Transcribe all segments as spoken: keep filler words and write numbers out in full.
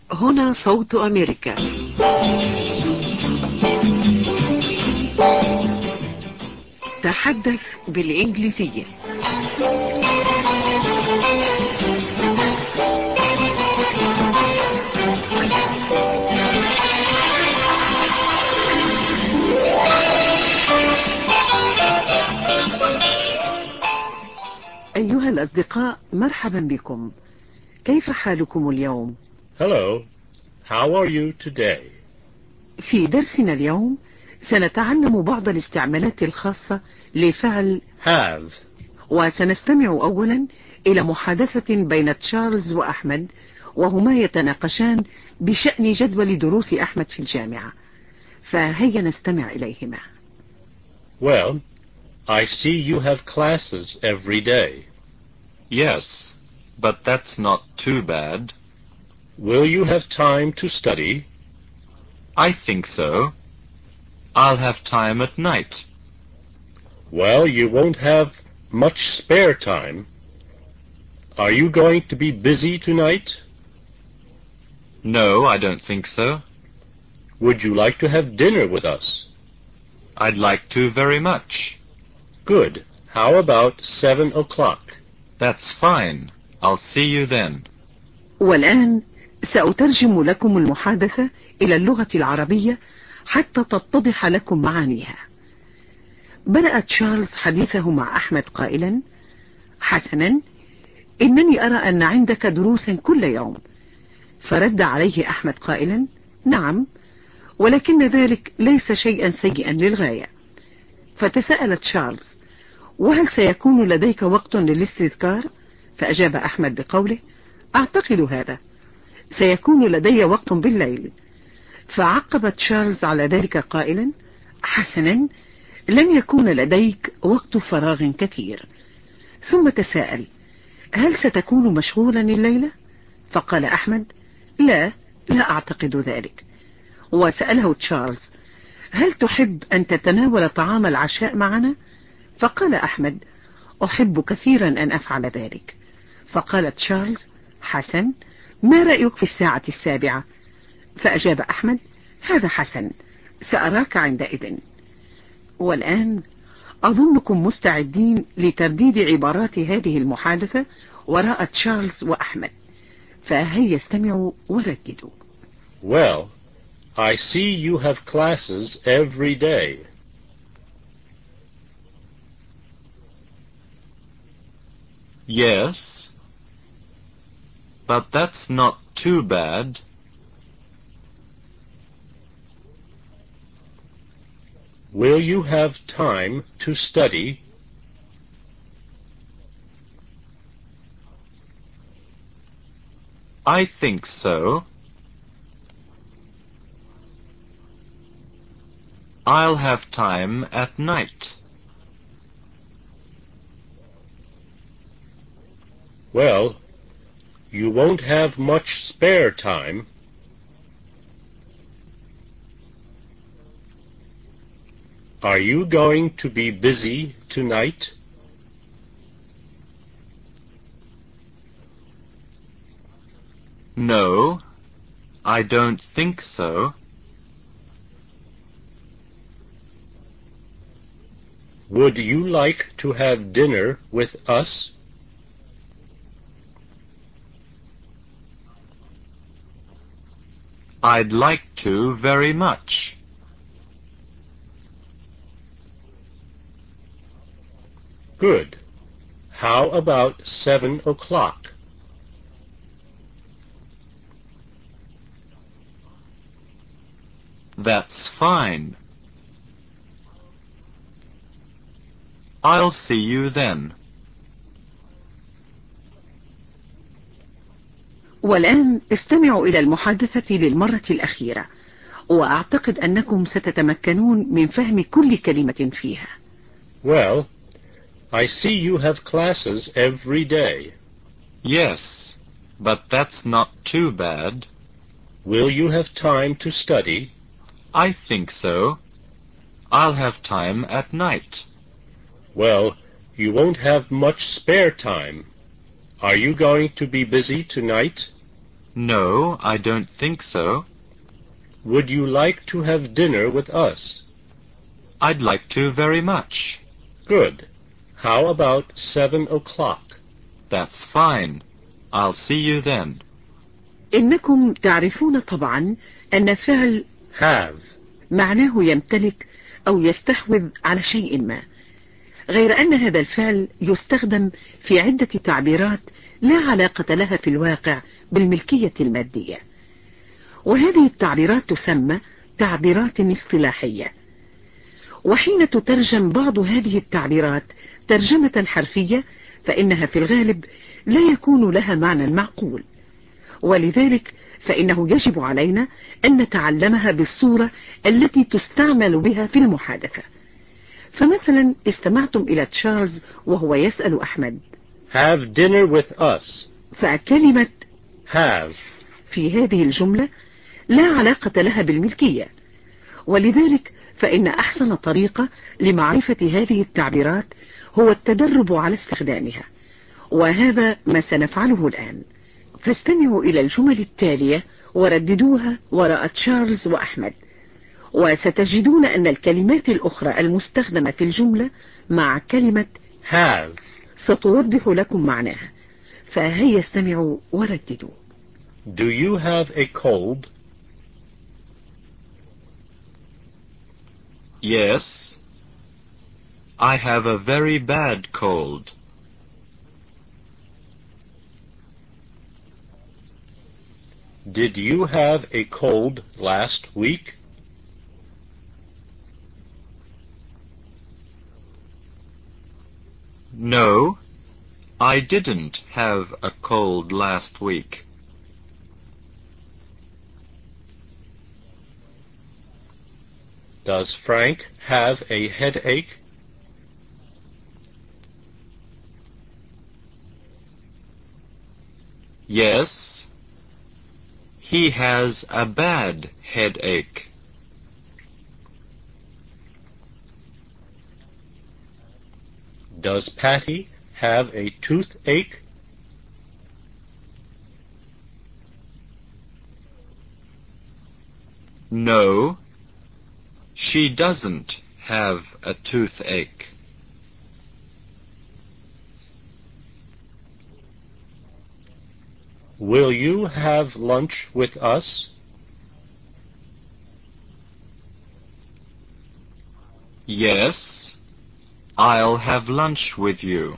هنا صوت أمريكا. تحدث بالإنجليزية. أيها الأصدقاء، مرحبا بكم. كيف حالكم اليوم؟ Hello. How are you today? في درسنا اليوم سنتعلم بعض الاستعمالات الخاصة لفعل Have. وسنستمع أولا إلى محادثة بين تشارلز وأحمد، وهما يتناقشان بشأن جدول دروس أحمد في الجامعة. فهيا نستمع إليهما. Well, I see you have classes every day. Yes, but that's not too bad. Will you have time to study? I think so. I'll have time at night. Well, you won't have much spare time. Are you going to be busy tonight? No, I don't think so. Would you like to have dinner with us? I'd like to very much. Good. How about seven o'clock? That's fine. I'll see you then. والآن سأترجم لكم المحادثة إلى اللغة العربية حتى تتضح لكم معانيها. بدأ تشارلز حديثه مع أحمد قائلا: حسنا، إنني أرى أن عندك دروسا كل يوم. فرد عليه أحمد قائلا: نعم، ولكن ذلك ليس شيئا سيئا للغاية. فتساءل تشارلز: وهل سيكون لديك وقت للاستذكار؟ فأجاب أحمد بقوله: أعتقد هذا، سيكون لدي وقت بالليل. فعقب تشارلز على ذلك قائلا: حسنا، لن يكون لديك وقت فراغ كثير. ثم تساءل: هل ستكون مشغولا الليلة؟ فقال أحمد: لا، لا أعتقد ذلك. وسأله تشارلز: هل تحب أن تتناول طعام العشاء معنا؟ فقال أحمد: أحب كثيرا أن أفعل ذلك. فقال تشارلز: حسن، ما رأيك في الساعة السابعة؟ فأجاب أحمد: هذا حسن، سأراك عندئذ. والآن أظنكم مستعدين لترديد عبارات هذه المحادثة وراء تشارلز وأحمد، فهيا استمعوا ورددوا. Well, I see you have classes every day. Yes, but that's not too bad. Will you have time to study? I think so. I'll have time at night. Well, you won't have much spare time. Are you going to be busy tonight? No, I don't think so. Would you like to have dinner with us? I'd like to very much. Good. How about seven o'clock? That's fine. I'll see you then. والآن استمعوا إلى المحادثة للمرة الأخيرة، وأعتقد أنكم ستتمكنون من فهم كل كلمة فيها. Well, I see you have classes every day. Yes, but that's not too bad. Will you have time to study? I think so. I'll have time at night. Well, you won't have much spare time. Are you going to be busy tonight? No, I don't think so. Would you like to have dinner with us? I'd like to very much. Good. How about seven o'clock? That's fine. I'll see you then. إنكم تعرفون طبعا أن فعل Have. معناه يمتلك أو يستحوذ على شيء ما، غير أن هذا الفعل يستخدم في عدة تعبيرات لا علاقة لها في الواقع بالملكية المادية، وهذه التعبيرات تسمى تعبيرات اصطلاحية. وحين تترجم بعض هذه التعبيرات ترجمة حرفية فإنها في الغالب لا يكون لها معنى معقول، ولذلك فإنه يجب علينا أن نتعلمها بالصورة التي تستعمل بها في المحادثة. فمثلا استمعتم إلى تشارلز وهو يسأل أحمد Have dinner with us. فكلمة Have. في هذه الجملة لا علاقة لها بالملكية، ولذلك فإن أحسن طريقة لمعرفة هذه التعبيرات هو التدرب على استخدامها، وهذا ما سنفعله الآن. فاستمعوا إلى الجمل التالية ورددوها وراء تشارلز وأحمد، وستجدون أن الكلمات الأخرى المستخدمة في الجملة مع كلمة Have. ستوضح لكم معناها. فهيا استمعوا ورددوا. Do you have a cold? Yes. I have a very bad cold. Did you have a cold last week? No, I didn't have a cold last week. Does Frank have a headache? Yes, he has a bad headache. Does Patty have a toothache? No, she doesn't have a toothache. Will you have lunch with us? Yes, I'll have lunch with you.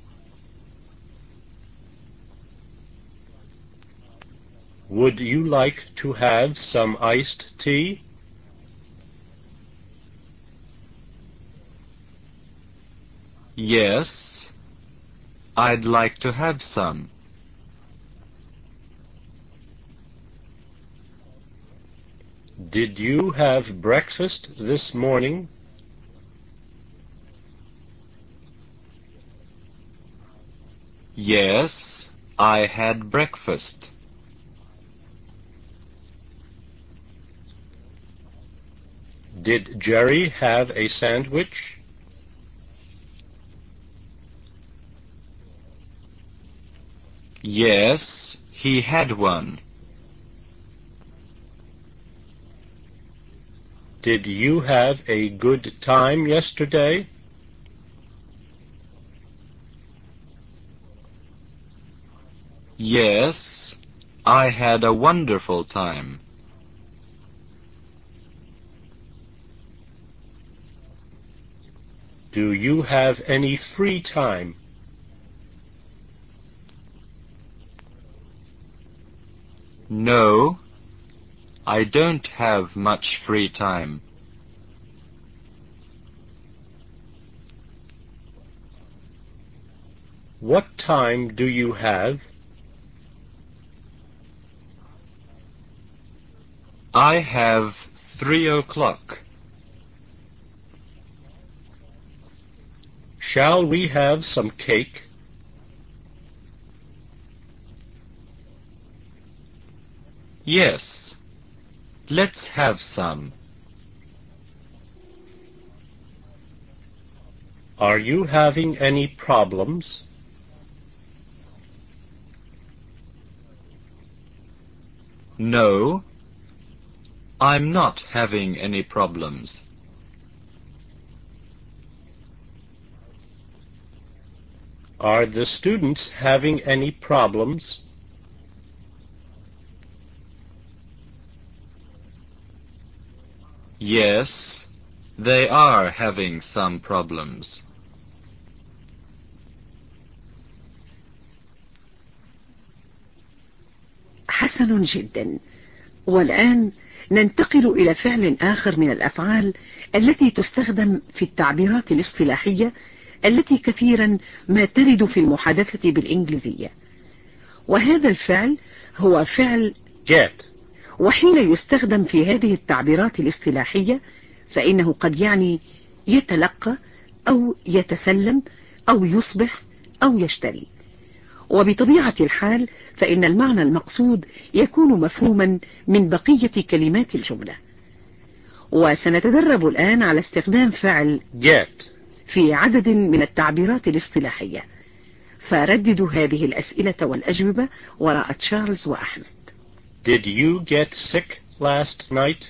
Would you like to have some iced tea? Yes, I'd like to have some. Did you have breakfast this morning? Yes, I had breakfast. Did Jerry have a sandwich? Yes, he had one. Did you have a good time yesterday? Yes, I had a wonderful time. Do you have any free time? No, I don't have much free time. What time do you have? I have three o'clock. Shall we have some cake? Yes, let's have some. Are you having any problems? No, I'm not having any problems. Are the students having any problems? Yes, they are having some problems. حسن جدا. والآن ننتقل إلى فعل آخر من الأفعال التي تستخدم في التعبيرات الاصطلاحية التي كثيرا ما ترد في المحادثة بالإنجليزية، وهذا الفعل هو فعل get. وحين يستخدم في هذه التعبيرات الاصطلاحية فإنه قد يعني يتلقى أو يتسلم أو يصبح أو يشتري، وبطبيعة الحال فإن المعنى المقصود يكون مفهوما من بقية كلمات الجملة. وسنتدرب الآن على استخدام فعل get في عدد من التعبيرات الاصطلاحية، فرددوا هذه الأسئلة والأجوبة وراء تشارلز وأحمد. Did you get sick last night?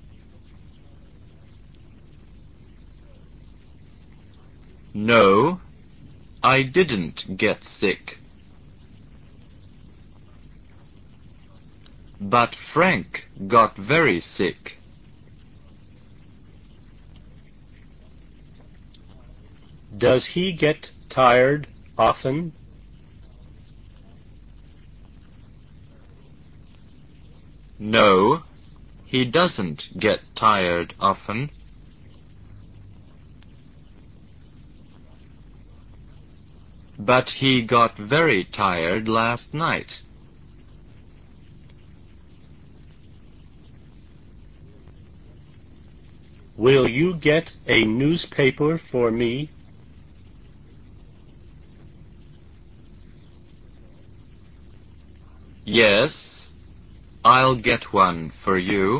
No, I didn't get sick. But Frank got very sick. Does he get tired often? No, he doesn't get tired often. But he got very tired last night. Will you get a newspaper for me? Yes, I'll get one for you.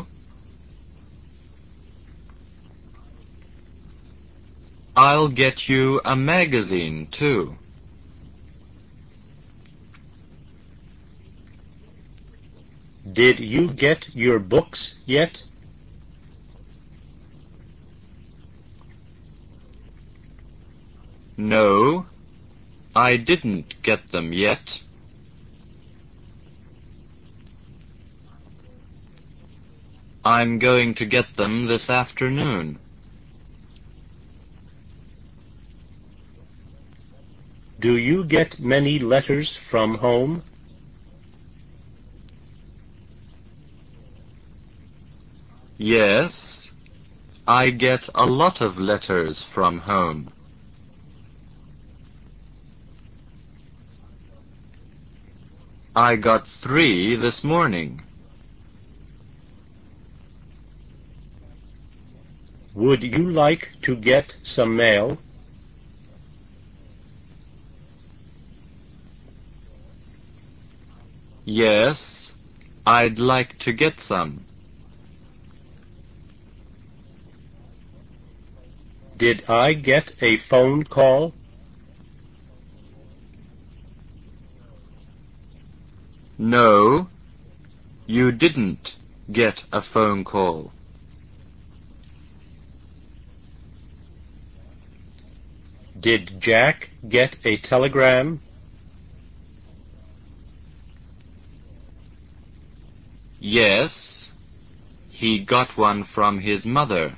I'll get you a magazine, too. Did you get your books yet? No, I didn't get them yet. I'm going to get them this afternoon. Do you get many letters from home? Yes, I get a lot of letters from home. I got three this morning. Would you like to get some mail? Yes, I'd like to get some. Did I get a phone call? No, you didn't get a phone call. Did Jack get a telegram? Yes, he got one from his mother.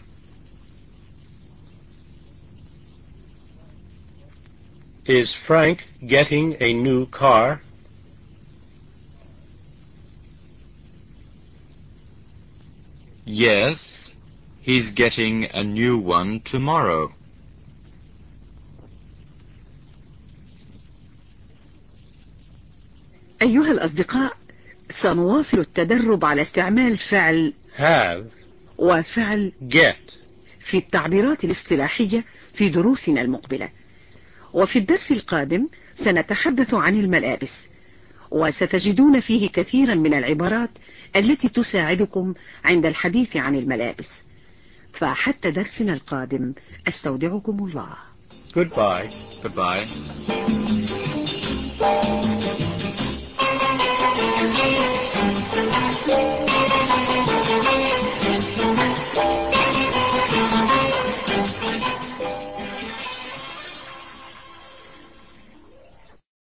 Is Frank getting a new car? Yes, he's getting a new one tomorrow. أيها الأصدقاء، سنواصل التدرب على استعمال فعل have وفعل get في التعبيرات الاصطلاحية في دروسنا المقبلة. وفي الدرس القادم سنتحدث عن الملابس، وستجدون فيه كثيرا من العبارات التي تساعدكم عند الحديث عن الملابس. فحتى درسنا القادم أستودعكم الله. Goodbye. Goodbye.